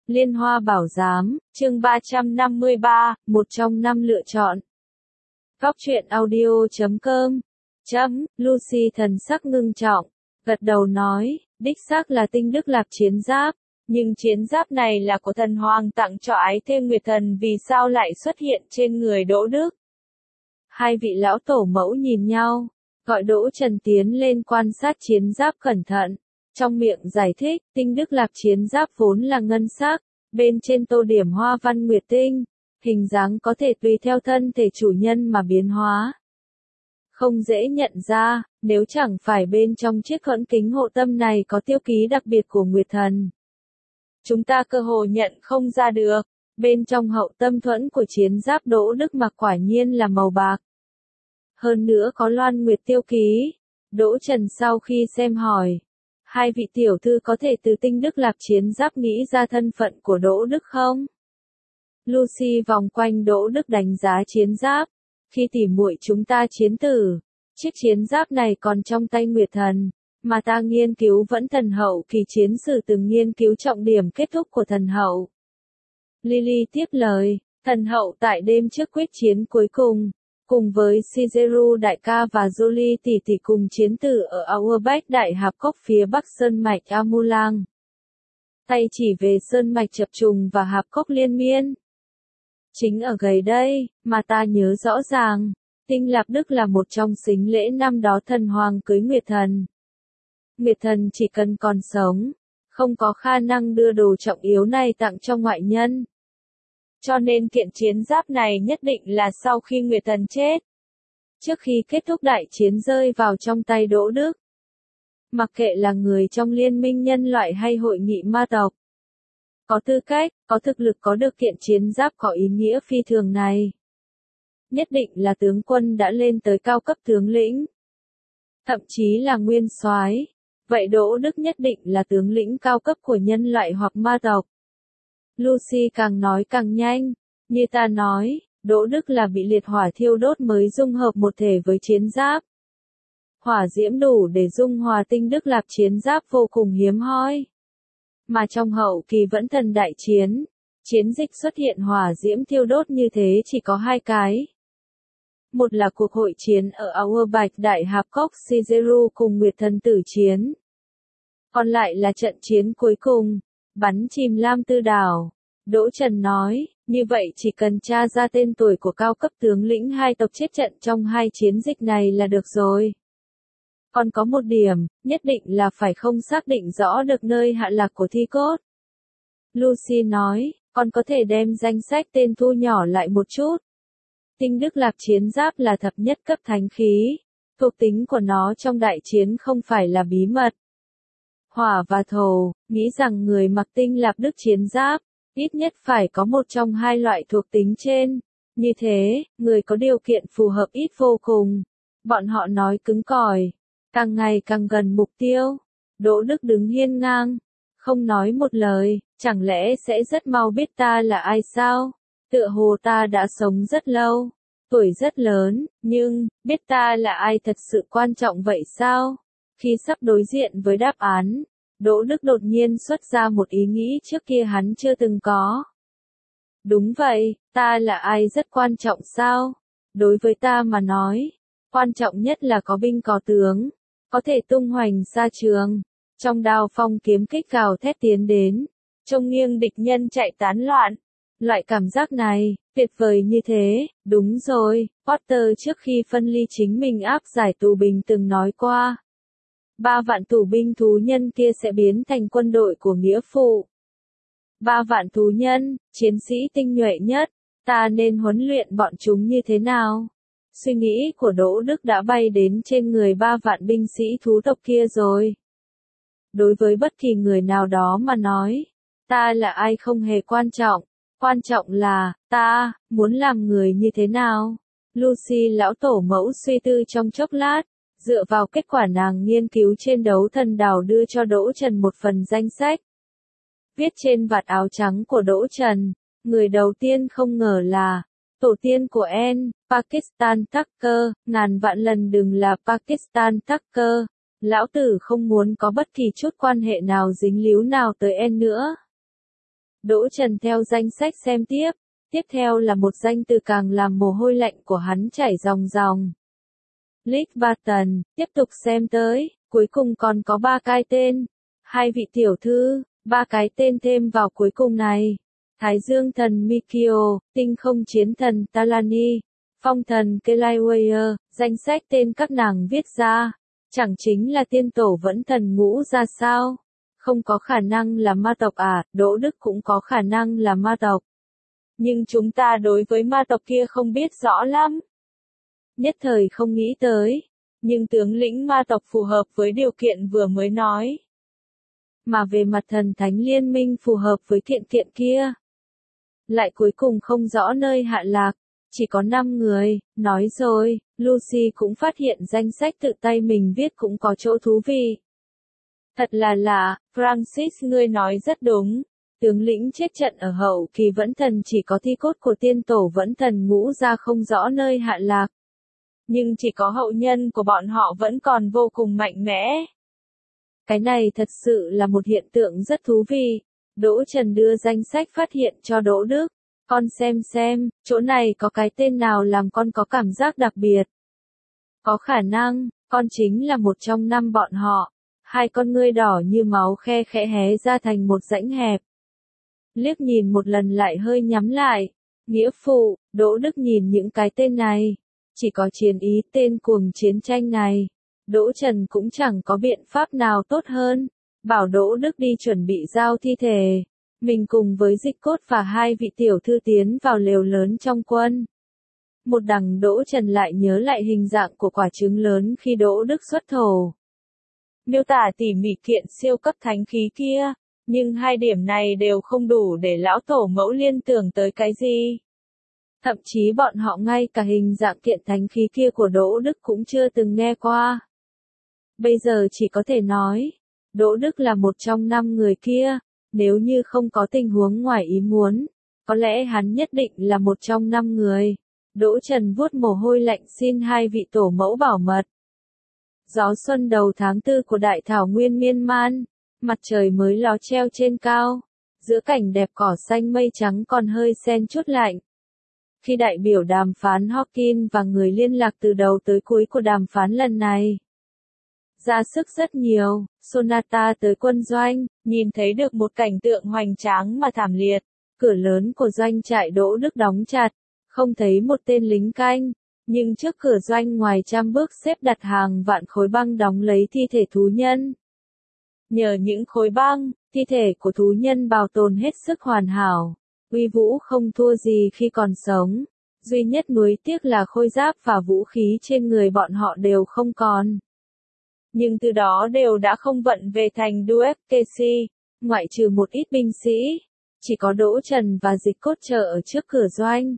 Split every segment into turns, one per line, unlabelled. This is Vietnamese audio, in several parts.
Liên Hoa Bảo Giám, chương 353, một trong 5 lựa chọn. Góc truyện audio.com. Lucy thần sắc ngưng trọng, gật đầu nói, đích xác là tinh đức lạp chiến giáp, nhưng chiến giáp này là của thần hoàng tặng cho ái thê Nguyệt Thần, vì sao lại xuất hiện trên người Đỗ Đức? Hai vị lão tổ mẫu nhìn nhau, gọi Đỗ Trần tiến lên quan sát chiến giáp cẩn thận. Trong miệng giải thích, tinh đức lạp chiến giáp vốn là ngân sắc, bên trên tô điểm hoa văn nguyệt tinh, hình dáng có thể tùy theo thân thể chủ nhân mà biến hóa. Không dễ nhận ra, nếu chẳng phải bên trong chiếc thuẫn kính hộ tâm này có tiêu ký đặc biệt của Nguyệt Thần. Chúng ta cơ hồ nhận không ra được, bên trong hậu tâm thuẫn của chiến giáp Đỗ Đức mặc quả nhiên là màu bạc. Hơn nữa có loan nguyệt tiêu ký. Đỗ Trần sau khi xem hỏi, hai vị tiểu thư có thể từ tinh đức lạp chiến giáp nghĩ ra thân phận của Đỗ Đức không? Lucy vòng quanh Đỗ Đức đánh giá chiến giáp. Khi tỉ muội chúng ta chiến tử, chiếc chiến giáp này còn trong tay Nguyệt Thần, mà ta nghiên cứu vẫn thần hậu kỳ chiến sử từng nghiên cứu trọng điểm kết thúc của thần hậu. Lily tiếp lời, thần hậu tại đêm trước quyết chiến cuối cùng với Shigeru đại ca và Jolie tỷ tỷ cùng chiến tử ở Auerbach đại hạp cốc phía bắc sơn mạch Amulang. Tay chỉ về sơn mạch chập trùng và hạp cốc liên miên. Chính ở gầy đây, mà ta nhớ rõ ràng, Tinh Lạp Đức là một trong sính lễ năm đó thần hoàng cưới Nguyệt Thần. Nguyệt Thần chỉ cần còn sống, không có khả năng đưa đồ trọng yếu này tặng cho ngoại nhân. Cho nên kiện chiến giáp này nhất định là sau khi Nguyệt Thần chết. Trước khi kết thúc đại chiến rơi vào trong tay Đỗ Đức. Mặc kệ là người trong liên minh nhân loại hay hội nghị ma tộc. Có tư cách, có thực lực có được kiện chiến giáp có ý nghĩa phi thường này. Nhất định là tướng quân đã lên tới cao cấp tướng lĩnh. Thậm chí là nguyên soái. Vậy Đỗ Đức nhất định là tướng lĩnh cao cấp của nhân loại hoặc ma tộc. Lucy càng nói càng nhanh. Như ta nói, Đỗ Đức là bị liệt hỏa thiêu đốt mới dung hợp một thể với chiến giáp. Hỏa diễm đủ để dung hòa tinh đức lạp chiến giáp vô cùng hiếm hoi. Mà trong hậu kỳ vẫn thần đại chiến, chiến dịch xuất hiện hỏa diễm thiêu đốt như thế chỉ có hai cái. Một là cuộc hội chiến ở Auerbach đại hạp cốc Shigeru cùng Nguyệt Thần tử chiến. Còn lại là trận chiến cuối cùng, bắn chìm Lam Tư đảo. Đỗ Trần nói, như vậy chỉ cần tra ra tên tuổi của cao cấp tướng lĩnh hai tộc chết trận trong hai chiến dịch này là được rồi. Còn có một điểm, nhất định là phải không xác định rõ được nơi hạ lạc của thi cốt. Lucy nói, con có thể đem danh sách tên thu nhỏ lại một chút. Tinh đức lạp chiến giáp là thập nhất cấp thánh khí. Thuộc tính của nó trong đại chiến không phải là bí mật. Hỏa và thổ, nghĩ rằng người mặc tinh lạp đức chiến giáp, ít nhất phải có một trong hai loại thuộc tính trên. Như thế, người có điều kiện phù hợp ít vô cùng. Bọn họ nói cứng cỏi, càng ngày càng gần mục tiêu. Đỗ Đức đứng hiên ngang, không nói một lời, chẳng lẽ sẽ rất mau biết ta là ai sao? Tựa hồ ta đã sống rất lâu, tuổi rất lớn, nhưng, biết ta là ai thật sự quan trọng vậy sao? Khi sắp đối diện với đáp án, Đỗ Đức đột nhiên xuất ra một ý nghĩ trước kia hắn chưa từng có. Đúng vậy, ta là ai rất quan trọng sao? Đối với ta mà nói, quan trọng nhất là có binh có tướng, có thể tung hoành xa trường, trong đao phong kiếm kích gào thét tiến đến, trông nghiêng địch nhân chạy tán loạn. Loại cảm giác này, tuyệt vời như thế, đúng rồi, Potter trước khi phân ly chính mình áp giải tù binh từng nói qua. 3 vạn tù binh thú nhân kia sẽ biến thành quân đội của nghĩa phụ. 3 vạn thú nhân, chiến sĩ tinh nhuệ nhất, ta nên huấn luyện bọn chúng như thế nào? Suy nghĩ của Đỗ Đức đã bay đến trên người 3 vạn binh sĩ thú tộc kia rồi. Đối với bất kỳ người nào đó mà nói, ta là ai không hề quan trọng. Quan trọng là, ta, muốn làm người như thế nào? Lucy lão tổ mẫu suy tư trong chốc lát, dựa vào kết quả nàng nghiên cứu trên đấu thần đảo đưa cho Đỗ Trần một phần danh sách. Viết trên vạt áo trắng của Đỗ Trần, người đầu tiên không ngờ là, tổ tiên của En, Pakistan Tucker, ngàn vạn lần đừng là Pakistan Tucker. Lão tử không muốn có bất kỳ chút quan hệ nào dính líu nào tới En nữa. Đỗ Trần theo danh sách xem tiếp. Tiếp theo là một danh từ càng làm mồ hôi lạnh của hắn chảy ròng ròng. Click button, tiếp tục xem tới, cuối cùng còn có 3 cái tên. 2 vị tiểu thư, 3 cái tên thêm vào cuối cùng này. Thái Dương thần Mikio, tinh không chiến thần Talani, phong thần Kelaiwayer, danh sách tên các nàng viết ra. Chẳng chính là tiên tổ vẫn thần ngũ ra sao? Không có khả năng là ma tộc à, Đỗ Đức cũng có khả năng là ma tộc. Nhưng chúng ta đối với ma tộc kia không biết rõ lắm. Nhất thời không nghĩ tới, nhưng tướng lĩnh ma tộc phù hợp với điều kiện vừa mới nói. Mà về mặt thần thánh liên minh phù hợp với kiện kiện kia. Lại cuối cùng không rõ nơi hạ lạc, chỉ có 5 người, nói rồi, Lucy cũng phát hiện danh sách tự tay mình viết cũng có chỗ thú vị. Thật là lạ, Francis ngươi nói rất đúng. Tướng lĩnh chết trận ở hậu kỳ vẫn thần chỉ có thi cốt của tiên tổ vẫn thần ngũ ra không rõ nơi hạ lạc. Nhưng chỉ có hậu nhân của bọn họ vẫn còn vô cùng mạnh mẽ. Cái này thật sự là một hiện tượng rất thú vị. Đỗ Trần đưa danh sách phát hiện cho Đỗ Đức. Con xem, chỗ này có cái tên nào làm con có cảm giác đặc biệt. Có khả năng, con chính là một trong 5 bọn họ. 2 con ngươi đỏ như máu khe khẽ hé ra thành một rãnh hẹp. Liếc nhìn một lần lại hơi nhắm lại. Nghĩa phụ, Đỗ Đức nhìn những cái tên này. Chỉ có chiến ý tên cuồng chiến tranh này. Đỗ Trần cũng chẳng có biện pháp nào tốt hơn. Bảo Đỗ Đức đi chuẩn bị giao thi thể. Mình cùng với Dịch Cốt và 2 vị tiểu thư tiến vào lều lớn trong quân. Một đằng Đỗ Trần lại nhớ lại hình dạng của quả trứng lớn khi Đỗ Đức xuất thổ. Miêu tả tỉ mỉ kiện siêu cấp thánh khí kia, nhưng 2 điểm này đều không đủ để lão tổ mẫu liên tưởng tới cái gì. Thậm chí bọn họ ngay cả hình dạng kiện thánh khí kia của Đỗ Đức cũng chưa từng nghe qua. Bây giờ chỉ có thể nói, Đỗ Đức là một trong 5 người kia, nếu như không có tình huống ngoài ý muốn, có lẽ hắn nhất định là một trong 5 người. Đỗ Trần vuốt mồ hôi lạnh xin 2 vị tổ mẫu bảo mật. Gió xuân đầu tháng 4 của đại thảo nguyên miên man, mặt trời mới ló treo trên cao, giữa cảnh đẹp cỏ xanh mây trắng còn hơi xen chút lạnh. Khi đại biểu đàm phán Hawking và người liên lạc từ đầu tới cuối của đàm phán lần này ra sức rất nhiều, Sonata tới quân doanh, nhìn thấy được một cảnh tượng hoành tráng mà thảm liệt. Cửa lớn của doanh trại Đỗ Đức đóng chặt, không thấy một tên lính canh, nhưng trước cửa doanh ngoài trăm bước xếp đặt hàng vạn khối băng đóng lấy thi thể thú nhân. Nhờ những khối băng, thi thể của thú nhân bảo tồn hết sức hoàn hảo, uy vũ không thua gì khi còn sống. Duy nhất nuối tiếc là khôi giáp và vũ khí trên người bọn họ đều không còn. Nhưng từ đó đều đã không vận về thành Duefkesi, ngoại trừ một ít binh sĩ, chỉ có Đỗ Trần và Dịch Cốt chờ ở trước cửa doanh.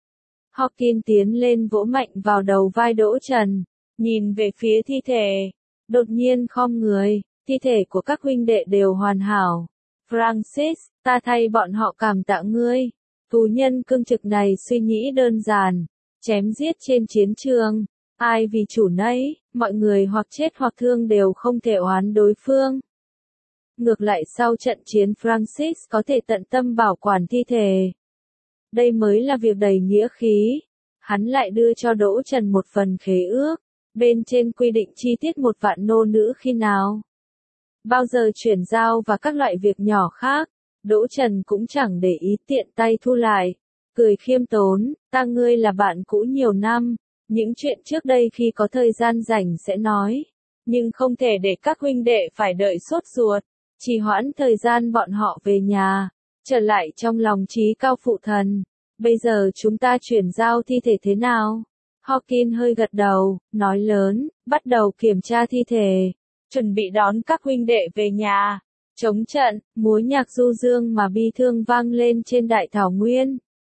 Hawking tiến lên vỗ mạnh vào đầu vai Đỗ Trần, nhìn về phía thi thể, đột nhiên khom người, thi thể của các huynh đệ đều hoàn hảo. Francis, ta thay bọn họ cảm tạ ngươi. Tù nhân cương trực này suy nghĩ đơn giản, chém giết trên chiến trường, ai vì chủ nấy, mọi người hoặc chết hoặc thương đều không thể oán đối phương. Ngược lại sau trận chiến Francis có thể tận tâm bảo quản thi thể. Đây mới là việc đầy nghĩa khí. Hắn lại đưa cho Đỗ Trần một phần khế ước, bên trên quy định chi tiết 1 vạn nô nữ khi nào, bao giờ chuyển giao và các loại việc nhỏ khác. Đỗ Trần cũng chẳng để ý tiện tay thu lại, cười khiêm tốn, ta ngươi là bạn cũ nhiều năm, những chuyện trước đây khi có thời gian rảnh sẽ nói, nhưng không thể để các huynh đệ phải đợi sốt ruột, trì hoãn thời gian bọn họ về nhà, trở lại trong lòng trí cao phụ thần. Bây giờ chúng ta chuyển giao thi thể thế nào? Hawking hơi gật đầu, nói lớn, bắt đầu kiểm tra thi thể, chuẩn bị đón các huynh đệ về nhà. Chống trận, múa nhạc du dương mà bi thương vang lên trên đại thảo nguyên.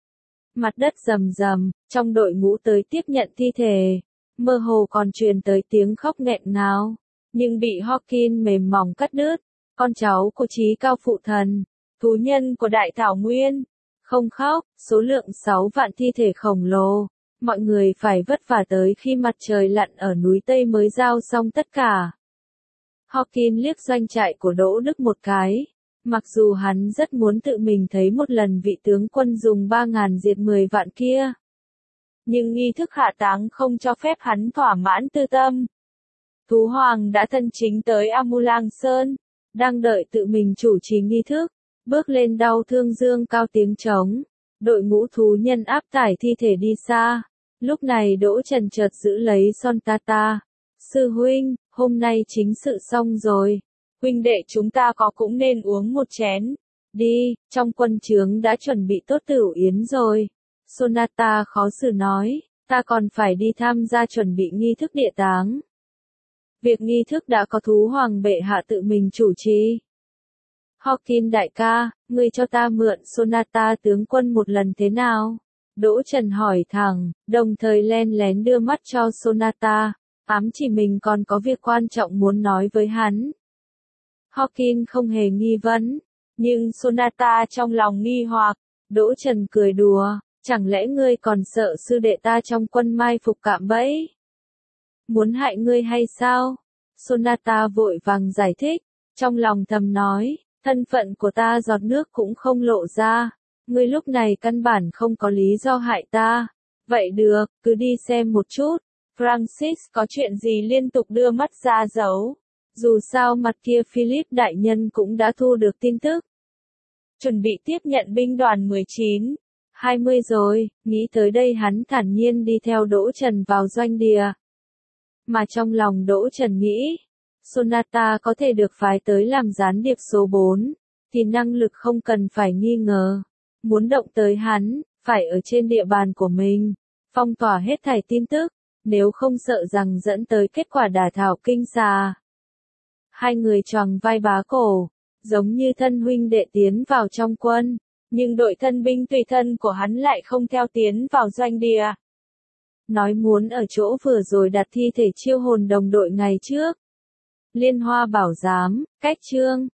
Mặt đất rầm rầm, trong đội ngũ tới tiếp nhận thi thể, mơ hồ còn truyền tới tiếng khóc nghẹn ngào, nhưng bị Hawking mềm mỏng cắt đứt. Con cháu của trí cao phụ thần, thú nhân của đại thảo nguyên, không khóc, số lượng 6 vạn thi thể khổng lồ, mọi người phải vất vả tới khi mặt trời lặn ở núi Tây mới giao xong tất cả. Hawking liếc doanh trại của Đỗ Đức một cái, Mặc dù hắn rất muốn tự mình thấy một lần vị tướng quân dùng 3.000 diệt 10 vạn kia. Nhưng nghi thức hạ táng không cho phép hắn thỏa mãn tư tâm. Thú Hoàng đã thân chính tới Amulang Sơn, đang đợi tự mình chủ trì nghi thức, bước lên đau thương dương cao tiếng trống. Đội ngũ thú nhân áp tải thi thể đi xa. Lúc này Đỗ Trần chợt giữ lấy Son Tata. Sư huynh, hôm nay chính sự xong rồi. Huynh đệ chúng ta có cũng nên uống một chén. Đi, trong quân trướng đã chuẩn bị tốt tửu yến rồi. Sonata khó xử nói, ta còn phải đi tham gia chuẩn bị nghi thức địa táng. Việc nghi thức đã có Thú Hoàng bệ hạ tự mình chủ trì. Hawkin đại ca, ngươi cho ta mượn Sonata tướng quân một lần thế nào? Đỗ Trần hỏi thẳng, đồng thời len lén đưa mắt cho Sonata, ám chỉ mình còn có việc quan trọng muốn nói với hắn. Hawkin không hề nghi vấn, nhưng Sonata trong lòng nghi hoặc. Đỗ Trần cười đùa, chẳng lẽ ngươi còn sợ sư đệ ta trong quân mai phục cạm bẫy? Muốn hại ngươi hay sao? Sonata vội vàng giải thích, trong lòng thầm nói, thân phận của ta giọt nước cũng không lộ ra, ngươi lúc này căn bản không có lý do hại ta. Vậy được, cứ đi xem một chút. Francis có chuyện gì liên tục đưa mắt ra giấu. Dù sao mặt kia Philip đại nhân cũng đã thu được tin tức. Chuẩn bị tiếp nhận binh đoàn 19, 20 rồi, nghĩ tới đây hắn thản nhiên đi theo Đỗ Trần vào doanh địa. Mà trong lòng Đỗ Trần nghĩ, Sonata có thể được phái tới làm gián điệp số 4, thì năng lực không cần phải nghi ngờ. Muốn động tới hắn, phải ở trên địa bàn của mình, phong tỏa hết thảy tin tức, nếu không sợ rằng dẫn tới kết quả đả thảo kinh xà. Hai người choàng vai bá cổ, giống như thân huynh đệ tiến vào trong quân, nhưng đội thân binh tùy thân của hắn lại không theo tiến vào doanh địa. Nói muốn ở chỗ vừa rồi đặt thi thể chiêu hồn đồng đội ngày trước. Liên Hoa Bảo Giám, cách chương